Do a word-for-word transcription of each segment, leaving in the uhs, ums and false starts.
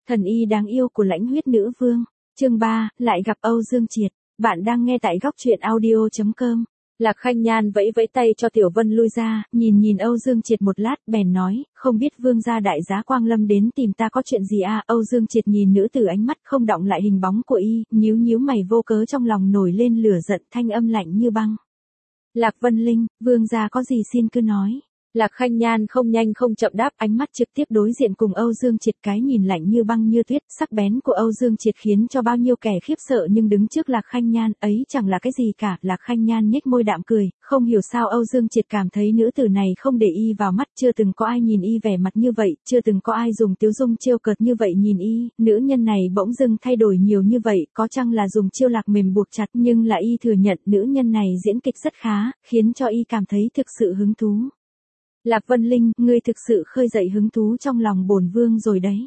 Thần y đáng yêu của lãnh huyết nữ vương. Chương ba, lại gặp Âu Dương Triệt. Bạn đang nghe tại góc truyện audio chấm com. Lạc Khanh Nhan vẫy vẫy tay cho Tiểu Vân lui ra, nhìn nhìn Âu Dương Triệt một lát, bèn nói, không biết vương gia đại giá Quang Lâm đến tìm ta có chuyện gì à? Âu Dương Triệt nhìn nữ tử ánh mắt không động lại hình bóng của y, nhíu nhíu mày vô cớ trong lòng nổi lên lửa giận, thanh âm lạnh như băng. Lạc Vân Linh, vương gia có gì xin cứ nói. Lạc Khanh Nhan không nhanh không chậm đáp, ánh mắt trực tiếp đối diện cùng Âu Dương Triệt, cái nhìn lạnh như băng như tuyết, sắc bén của Âu Dương Triệt khiến cho bao nhiêu kẻ khiếp sợ, nhưng đứng trước Lạc Khanh Nhan ấy chẳng là cái gì cả. Lạc Khanh Nhan nhếch môi đạm cười, không hiểu sao Âu Dương Triệt cảm thấy nữ tử này không để y vào mắt, chưa từng có ai nhìn y vẻ mặt như vậy, chưa từng có ai dùng tiếu dung trêu cợt như vậy nhìn y. Nữ nhân này bỗng dưng thay đổi nhiều như vậy, có chăng là dùng chiêu lạc mềm buộc chặt, nhưng là y thừa nhận nữ nhân này diễn kịch rất khá, khiến cho y cảm thấy thực sự hứng thú. Lạc Vân Linh, ngươi thực sự khơi dậy hứng thú trong lòng bổn vương rồi đấy.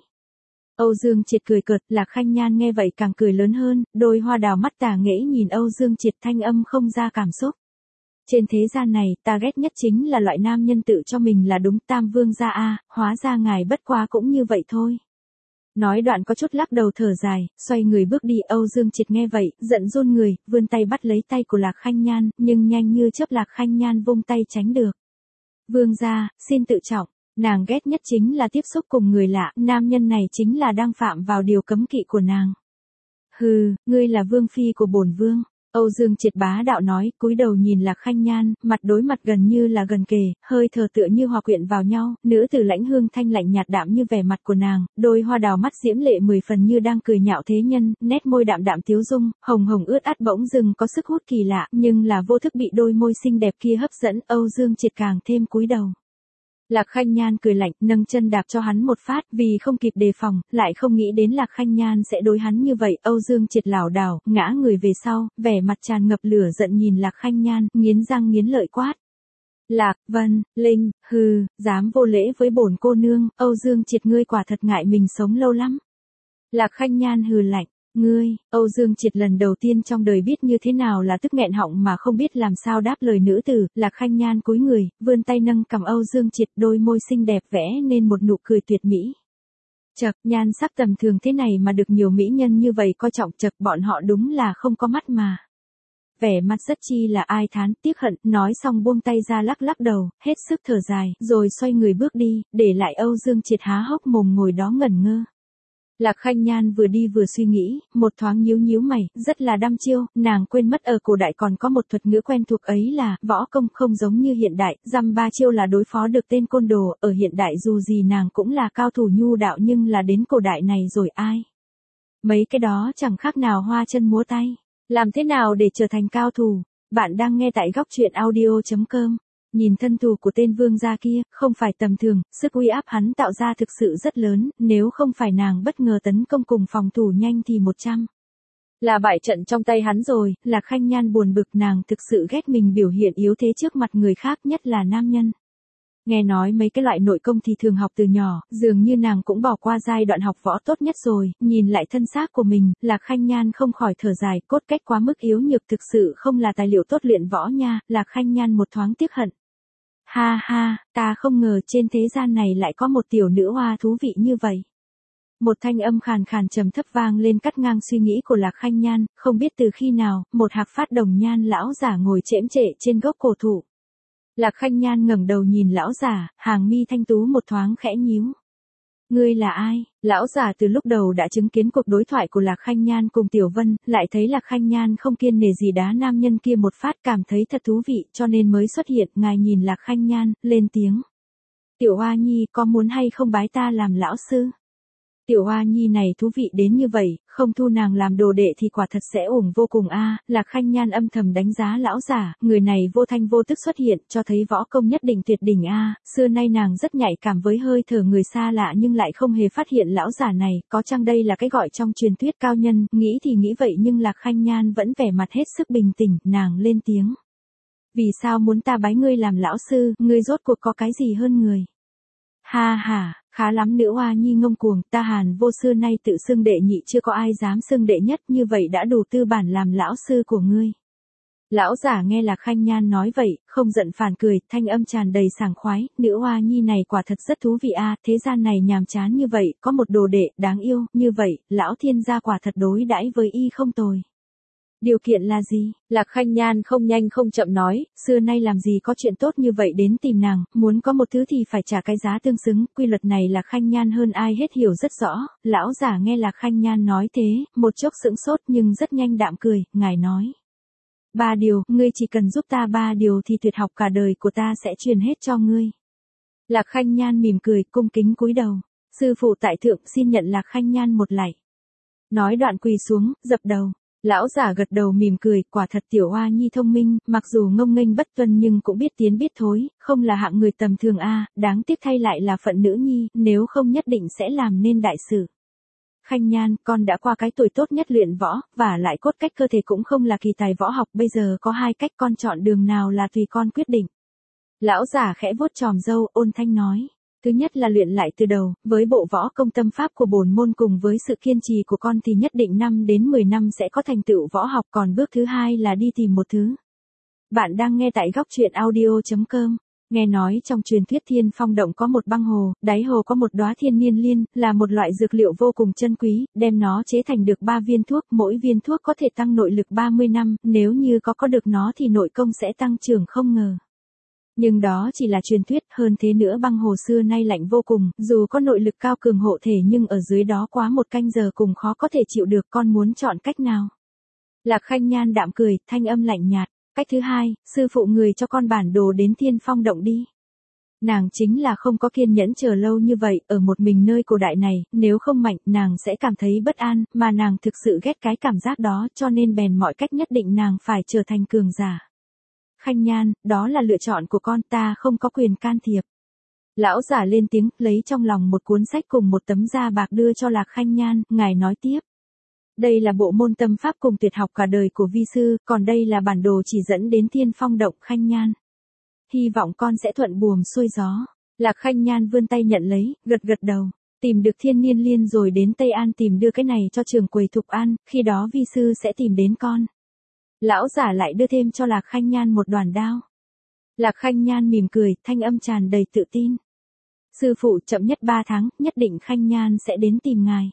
Âu Dương Triệt cười cợt, Lạc Khanh Nhan nghe vậy càng cười lớn hơn, đôi hoa đào mắt tà nghễ nhìn Âu Dương Triệt, thanh âm không ra cảm xúc. Trên thế gian này, ta ghét nhất chính là loại nam nhân tự cho mình là đúng, Tam vương gia a, hóa ra ngài bất quá cũng như vậy thôi. Nói đoạn có chút lắc đầu thở dài, xoay người bước đi. Âu Dương Triệt nghe vậy, giận run người, vươn tay bắt lấy tay của Lạc Khanh Nhan, nhưng nhanh như chớp Lạc Khanh Nhan vung tay tránh được. Vương gia, xin tự trọng, nàng ghét nhất chính là tiếp xúc cùng người lạ, nam nhân này chính là đang phạm vào điều cấm kỵ của nàng. Hừ, ngươi là vương phi của bổn vương. Âu Dương Triệt bá đạo nói, cúi đầu nhìn Lạc Khanh Nhan, mặt đối mặt gần như là gần kề, hơi thở tựa như hòa quyện vào nhau, nữ tử lãnh hương thanh lạnh nhạt đạm như vẻ mặt của nàng, đôi hoa đào mắt diễm lệ mười phần như đang cười nhạo thế nhân, nét môi đạm đạm tiếu dung, hồng hồng ướt át bỗng dưng có sức hút kỳ lạ, nhưng là vô thức bị đôi môi xinh đẹp kia hấp dẫn. Âu Dương Triệt càng thêm cúi đầu. Lạc Khanh Nhan cười lạnh, nâng chân đạp cho hắn một phát, vì không kịp đề phòng, lại không nghĩ đến Lạc Khanh Nhan sẽ đối hắn như vậy. Âu Dương Triệt lảo đảo, ngã người về sau, vẻ mặt tràn ngập lửa giận nhìn Lạc Khanh Nhan, nghiến răng nghiến lợi quát. Lạc Vân Linh, hừ, dám vô lễ với bổn cô nương, Âu Dương Triệt ngươi quả thật ngại mình sống lâu lắm. Lạc Khanh Nhan hừ lạnh. Ngươi, Âu Dương Triệt lần đầu tiên trong đời biết như thế nào là tức nghẹn họng mà không biết làm sao đáp lời nữ tử. Lạc Khanh Nhan cúi người, vươn tay nâng cằm Âu Dương Triệt, đôi môi xinh đẹp vẽ nên một nụ cười tuyệt mỹ. Chậc, nhan sắc tầm thường thế này mà được nhiều mỹ nhân như vậy coi trọng, chậc, bọn họ đúng là không có mắt mà. Vẻ mặt rất chi là ai thán, tiếc hận, nói xong buông tay ra lắc lắc đầu, hết sức thở dài, rồi xoay người bước đi, để lại Âu Dương Triệt há hốc mồm ngồi đó ngẩn ngơ. Lạc Khanh Nhan vừa đi vừa suy nghĩ, một thoáng nhíu nhíu mày, rất là đăm chiêu, nàng quên mất ở cổ đại còn có một thuật ngữ quen thuộc ấy là, võ công không giống như hiện đại, dăm ba chiêu là đối phó được tên côn đồ, ở hiện đại dù gì nàng cũng là cao thủ nhu đạo, nhưng là đến cổ đại này rồi ai? Mấy cái đó chẳng khác nào hoa chân múa tay, làm thế nào để trở thành cao thủ? Bạn đang nghe tại góc truyện audio chấm com. Nhìn thân thủ của tên vương gia kia, không phải tầm thường, sức uy áp hắn tạo ra thực sự rất lớn, nếu không phải nàng bất ngờ tấn công cùng phòng thủ nhanh thì một trăm là bại trận trong tay hắn rồi. Lạc Khanh Nhan buồn bực, nàng thực sự ghét mình biểu hiện yếu thế trước mặt người khác, nhất là nam nhân. Nghe nói mấy cái loại nội công thì thường học từ nhỏ, dường như nàng cũng bỏ qua giai đoạn học võ tốt nhất rồi. Nhìn lại thân xác của mình, Lạc Khanh Nhan không khỏi thở dài, cốt cách quá mức yếu nhược, thực sự không là tài liệu tốt luyện võ nha. Lạc Khanh Nhan một thoáng tiếc hận. Ha ha, ta không ngờ trên thế gian này lại có một tiểu nữ hoa thú vị như vậy. Một thanh âm khàn khàn trầm thấp vang lên cắt ngang suy nghĩ của Lạc Khanh Nhan, không biết từ khi nào, một hạc phát đồng nhan lão giả ngồi chễm trệ trên gốc cổ thụ. Lạc Khanh Nhan ngẩng đầu nhìn lão giả, hàng mi thanh tú một thoáng khẽ nhíu. Ngươi là ai? Lão giả từ lúc đầu đã chứng kiến cuộc đối thoại của Lạc Khanh Nhan cùng Tiểu Vân, lại thấy Lạc Khanh Nhan không kiêng nể gì đá nam nhân kia một phát, cảm thấy thật thú vị, cho nên mới xuất hiện. Ngài nhìn Lạc Khanh Nhan, lên tiếng. Tiểu Hoa Nhi, có muốn hay không bái ta làm lão sư? Tiểu Hoa Nhi này thú vị đến như vậy, không thu nàng làm đồ đệ thì quả thật sẽ ủng vô cùng a. Lạc Khanh Nhan âm thầm đánh giá lão giả, người này vô thanh vô tức xuất hiện, cho thấy võ công nhất định tuyệt đỉnh a. Xưa nay nàng rất nhạy cảm với hơi thở người xa lạ nhưng lại không hề phát hiện lão giả này, có chăng đây là cái gọi trong truyền thuyết cao nhân, nghĩ thì nghĩ vậy nhưng Lạc Khanh Nhan vẫn vẻ mặt hết sức bình tĩnh, nàng lên tiếng. Vì sao muốn ta bái ngươi làm lão sư, ngươi rốt cuộc có cái gì hơn người? Ha ha, khá lắm nữ Hoa Nhi ngông cuồng, ta Hàn Vô xưa nay tự xưng đệ nhị, chưa có ai dám xưng đệ nhất, như vậy đã đủ tư bản làm lão sư của ngươi. Lão giả nghe Lạc Khanh Nhan nói vậy, không giận phản cười, thanh âm tràn đầy sảng khoái, nữ hoa nhi này quả thật rất thú vị a, thế gian này nhàm chán như vậy, có một đồ đệ đáng yêu, như vậy, lão thiên gia quả thật đối đãi với y không tồi. Điều kiện là gì? Lạc Khanh Nhan không nhanh không chậm nói, xưa nay làm gì có chuyện tốt như vậy đến tìm nàng, muốn có một thứ thì phải trả cái giá tương xứng, quy luật này Lạc Khanh Nhan hơn ai hết hiểu rất rõ, lão giả nghe Lạc Khanh Nhan nói thế, một chốc sững sốt nhưng rất nhanh đạm cười, ngài nói. Ba điều, ngươi chỉ cần giúp ta ba điều thì tuyệt học cả đời của ta sẽ truyền hết cho ngươi. Lạc Khanh Nhan mỉm cười, cung kính cúi đầu, sư phụ tại thượng xin nhận Lạc Khanh Nhan một lạy. Nói đoạn quỳ xuống, dập đầu. Lão giả gật đầu mỉm cười, quả thật tiểu hoa nhi thông minh, mặc dù ngông nghênh bất tuân nhưng cũng biết tiến biết thối, không là hạng người tầm thường a, đáng tiếc thay lại là phận nữ nhi, nếu không nhất định sẽ làm nên đại sự. Khanh Nhan, con đã qua cái tuổi tốt nhất luyện võ, và lại cốt cách cơ thể cũng không là kỳ tài võ học, bây giờ có hai cách con chọn đường nào là tùy con quyết định. Lão giả khẽ vuốt tròm râu, ôn thanh nói. Thứ nhất là luyện lại từ đầu, với bộ võ công tâm pháp của bổn môn cùng với sự kiên trì của con thì nhất định năm đến mười năm sẽ có thành tựu võ học, còn bước thứ hai là đi tìm một thứ. Bạn đang nghe tại góc truyện audio chấm com. Nghe nói trong truyền thuyết Thiên Phong Động có một băng hồ, đáy hồ có một đóa thiên niên liên, là một loại dược liệu vô cùng chân quý, đem nó chế thành được ba viên thuốc, mỗi viên thuốc có thể tăng nội lực ba mươi năm, nếu như có có được nó thì nội công sẽ tăng trưởng không ngờ. Nhưng đó chỉ là truyền thuyết, hơn thế nữa băng hồ xưa nay lạnh vô cùng, dù có nội lực cao cường hộ thể nhưng ở dưới đó quá một canh giờ cùng khó có thể chịu được, con muốn chọn cách nào? Lạc Khanh Nhan đạm cười, thanh âm lạnh nhạt. Cách thứ hai, sư phụ người cho con bản đồ đến Thiên Phong Động đi. Nàng chính là không có kiên nhẫn chờ lâu như vậy, ở một mình nơi cổ đại này, nếu không mạnh, nàng sẽ cảm thấy bất an, mà nàng thực sự ghét cái cảm giác đó, cho nên bèn mọi cách nhất định nàng phải trở thành cường giả. Khanh Nhan, đó là lựa chọn của con, ta không có quyền can thiệp. Lão giả lên tiếng, lấy trong lòng một cuốn sách cùng một tấm da bạc đưa cho Lạc Khanh Nhan, ngài nói tiếp. Đây là bộ môn tâm pháp cùng tuyệt học cả đời của vi sư, còn đây là bản đồ chỉ dẫn đến Thiên Phong Động. Khanh Nhan. Hy vọng con sẽ thuận buồm xuôi gió. Lạc Khanh Nhan vươn tay nhận lấy, gật gật đầu. Tìm được thiên niên liên rồi đến Tây An tìm đưa cái này cho trường quầy Thục An, khi đó vi sư sẽ tìm đến con. Lão giả lại đưa thêm cho Lạc Khanh Nhan một đoàn đao. Lạc Khanh Nhan mỉm cười, thanh âm tràn đầy tự tin. Sư phụ chậm nhất ba tháng, nhất định Khanh Nhan sẽ đến tìm ngài.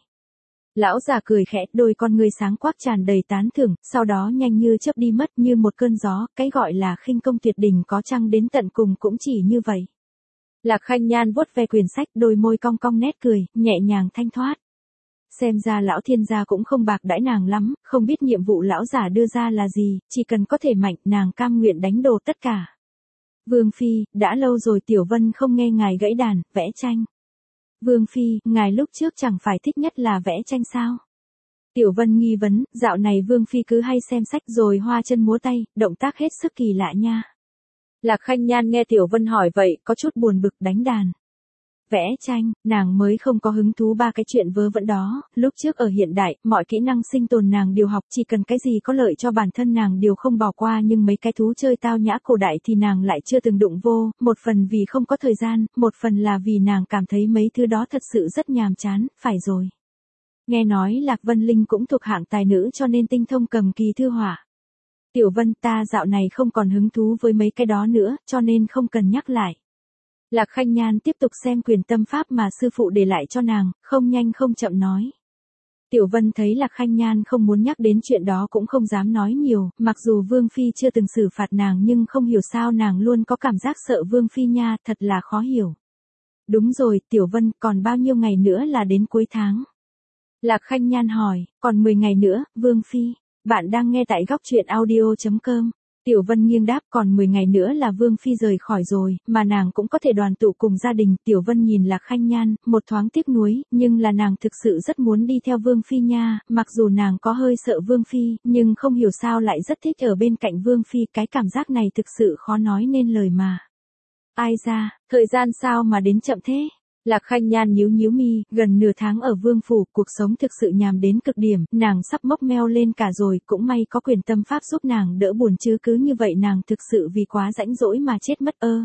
Lão già cười khẽ, đôi con ngươi sáng quắc tràn đầy tán thưởng, sau đó nhanh như chớp đi mất như một cơn gió, cái gọi là khinh công tuyệt đỉnh có chăng đến tận cùng cũng chỉ như vậy. Lạc Khanh Nhan vuốt ve quyển sách, đôi môi cong cong nét cười, nhẹ nhàng thanh thoát. Xem ra lão thiên gia cũng không bạc đãi nàng lắm, không biết nhiệm vụ lão giả đưa ra là gì, chỉ cần có thể mạnh, nàng cam nguyện đánh đổ tất cả. Vương Phi, đã lâu rồi Tiểu Vân không nghe ngài gãy đàn, vẽ tranh. Vương Phi, ngài lúc trước chẳng phải thích nhất là vẽ tranh sao? Tiểu Vân nghi vấn, dạo này Vương Phi cứ hay xem sách rồi hoa chân múa tay, động tác hết sức kỳ lạ nha. Lạc Khanh Nhan nghe Tiểu Vân hỏi vậy, có chút buồn bực, đánh đàn. Vẽ tranh, nàng mới không có hứng thú ba cái chuyện vớ vẩn đó, lúc trước ở hiện đại, mọi kỹ năng sinh tồn nàng đều học, chỉ cần cái gì có lợi cho bản thân nàng đều không bỏ qua, nhưng mấy cái thú chơi tao nhã cổ đại thì nàng lại chưa từng đụng vô, một phần vì không có thời gian, một phần là vì nàng cảm thấy mấy thứ đó thật sự rất nhàm chán, phải rồi. Nghe nói Lạc Vân Linh cũng thuộc hạng tài nữ cho nên tinh thông cầm kỳ thư họa. Tiểu Vân, ta dạo này không còn hứng thú với mấy cái đó nữa, cho nên không cần nhắc lại. Lạc Khanh Nhan tiếp tục xem quyền tâm pháp mà sư phụ để lại cho nàng, không nhanh không chậm nói. Tiểu Vân thấy Lạc Khanh Nhan không muốn nhắc đến chuyện đó cũng không dám nói nhiều, mặc dù Vương Phi chưa từng xử phạt nàng nhưng không hiểu sao nàng luôn có cảm giác sợ Vương Phi nha, thật là khó hiểu. Đúng rồi, Tiểu Vân, còn bao nhiêu ngày nữa là đến cuối tháng? Lạc Khanh Nhan hỏi, còn mười ngày nữa, Vương Phi. Bạn đang nghe tại góc truyện audio chấm com. Tiểu Vân nghiêng đáp, còn mười ngày nữa là Vương Phi rời khỏi rồi, mà nàng cũng có thể đoàn tụ cùng gia đình. Tiểu Vân nhìn Lạc Khanh Nhan, một thoáng tiếc nuối, nhưng là nàng thực sự rất muốn đi theo Vương Phi nha, mặc dù nàng có hơi sợ Vương Phi, nhưng không hiểu sao lại rất thích ở bên cạnh Vương Phi, cái cảm giác này thực sự khó nói nên lời mà. Ai ra, thời gian sao mà đến chậm thế? Lạc Khanh Nhan nhíu nhíu mi, gần nửa tháng ở vương phủ, cuộc sống thực sự nhàm đến cực điểm, nàng sắp mốc meo lên cả rồi, cũng may có quyền tâm pháp giúp nàng đỡ buồn chứ cứ như vậy nàng thực sự vì quá rãnh rỗi mà chết mất ơ.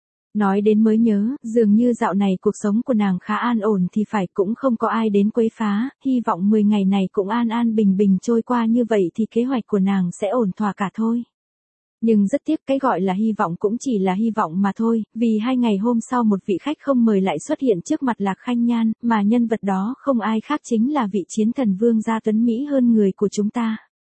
Nói đến mới nhớ, dường như dạo này cuộc sống của nàng khá an ổn thì phải, cũng không có ai đến quấy phá, hy vọng mười ngày này cũng an an bình bình trôi qua như vậy thì kế hoạch của nàng sẽ ổn thỏa cả thôi. Nhưng rất tiếc cái gọi là hy vọng cũng chỉ là hy vọng mà thôi, vì hai ngày hôm sau một vị khách không mời lại xuất hiện trước mặt Lạc Khanh Nhan, mà nhân vật đó không ai khác chính là vị chiến thần vương gia tuấn Mỹ hơn người của chúng ta.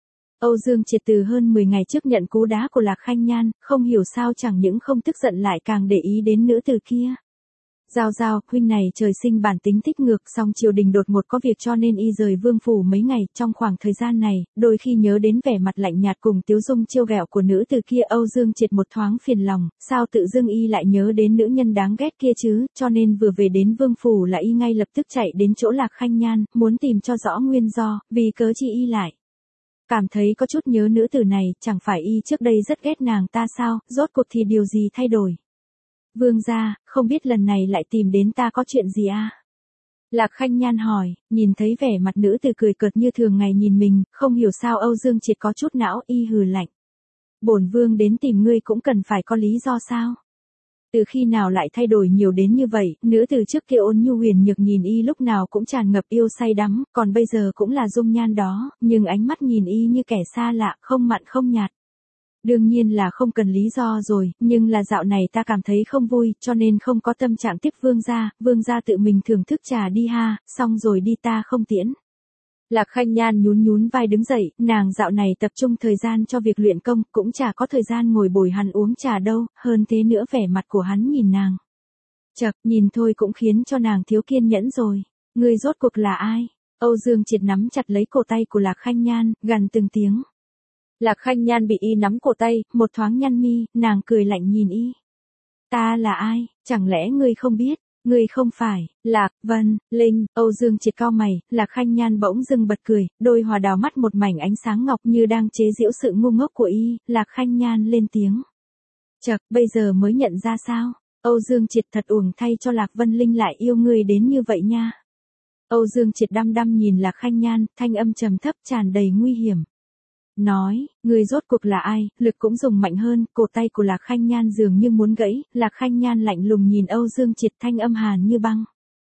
Âu Dương Triệt từ hơn mười ngày trước nhận cú đá của Lạc Khanh Nhan, không hiểu sao chẳng những không tức giận lại càng để ý đến nữ tử kia. Giao giao, huynh này trời sinh bản tính thích ngược, song triều đình đột ngột có việc cho nên y rời vương phủ mấy ngày. Trong khoảng thời gian này, đôi khi nhớ đến vẻ mặt lạnh nhạt cùng tiếu dung trêu ghẹo của nữ tử kia, Âu Dương Triệt một thoáng phiền lòng, sao tự dưng y lại nhớ đến nữ nhân đáng ghét kia chứ, cho nên vừa về đến vương phủ là y ngay lập tức chạy đến chỗ Lạc Khanh Nhan, muốn tìm cho rõ nguyên do, vì cớ chi y lại cảm thấy có chút nhớ nữ tử này, chẳng phải y trước đây rất ghét nàng ta sao, rốt cuộc thì điều gì thay đổi? Vương gia, không biết lần này lại tìm đến ta có chuyện gì à? Lạc Khanh Nhan hỏi, nhìn thấy vẻ mặt nữ tử cười cợt như thường ngày nhìn mình, không hiểu sao Âu Dương Triệt có chút não, y hừ lạnh. Bổn vương đến tìm ngươi cũng cần phải có lý do sao? Từ khi nào lại thay đổi nhiều đến như vậy, nữ từ trước kia ôn nhu huyền nhược nhìn y lúc nào cũng tràn ngập yêu say đắm, còn bây giờ cũng là dung nhan đó, nhưng ánh mắt nhìn y như kẻ xa lạ, không mặn không nhạt. Đương nhiên là không cần lý do rồi, nhưng là dạo này ta cảm thấy không vui, cho nên không có tâm trạng tiếp vương gia, vương gia tự mình thưởng thức trà đi ha, xong rồi đi ta không tiễn. Lạc Khanh Nhan nhún nhún vai đứng dậy, nàng dạo này tập trung thời gian cho việc luyện công, cũng chả có thời gian ngồi bồi hắn uống trà đâu, hơn thế nữa vẻ mặt của hắn nhìn nàng. Chậc, nhìn thôi cũng khiến cho nàng thiếu kiên nhẫn rồi. Ngươi rốt cuộc là ai? Âu Dương Triệt nắm chặt lấy cổ tay của Lạc Khanh Nhan, gằn từng tiếng. Lạc Khanh Nhan bị y nắm cổ tay, một thoáng nhăn mi, nàng cười lạnh nhìn y. Ta là ai, chẳng lẽ ngươi không biết? Ngươi không phải, Lạc, Vân, Linh, Âu Dương Triệt cau mày, Lạc Khanh Nhan bỗng dưng bật cười, đôi hòa đào mắt một mảnh ánh sáng ngọc như đang chế giễu sự ngu ngốc của y, Lạc Khanh Nhan lên tiếng. Chậc, bây giờ mới nhận ra sao? Âu Dương Triệt thật uổng thay cho Lạc Vân Linh lại yêu ngươi đến như vậy nha. Âu Dương Triệt đăm đăm nhìn Lạc Khanh Nhan, thanh âm trầm thấp tràn đầy nguy hiểm. Nói, người rốt cuộc là ai, lực cũng dùng mạnh hơn, cổ tay của Lạc Khanh Nhan dường như muốn gãy, Lạc Khanh Nhan lạnh lùng nhìn Âu Dương Triệt, thanh âm hàn như băng.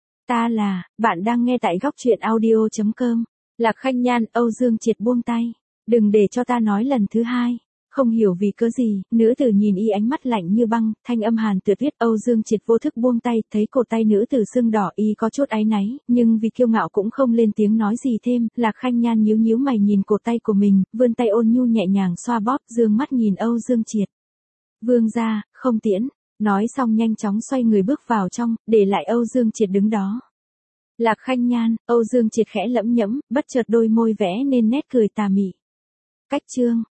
Ta là, bạn đang nghe tại góc truyện audio chấm com. Lạc Khanh Nhan, Âu Dương Triệt buông tay. Đừng để cho ta nói lần thứ hai. Không hiểu vì cớ gì, nữ tử nhìn y ánh mắt lạnh như băng, thanh âm hàn tuyệt viết. Âu Dương Triệt vô thức buông tay, thấy cổ tay nữ tử sưng đỏ, y có chút áy náy, nhưng vì kiêu ngạo cũng không lên tiếng nói gì thêm. Lạc Khanh Nhan nhíu nhíu mày nhìn cổ tay của mình, vươn tay ôn nhu nhẹ nhàng xoa bóp, dương mắt nhìn Âu Dương Triệt. Vương gia, không tiễn. Nói xong nhanh chóng xoay người bước vào trong, để lại Âu Dương Triệt đứng đó. Lạc Khanh Nhan, Âu Dương Triệt khẽ lẫm nhẫm, bất chợt đôi môi vẽ nên nét cười tà mị. Cách chương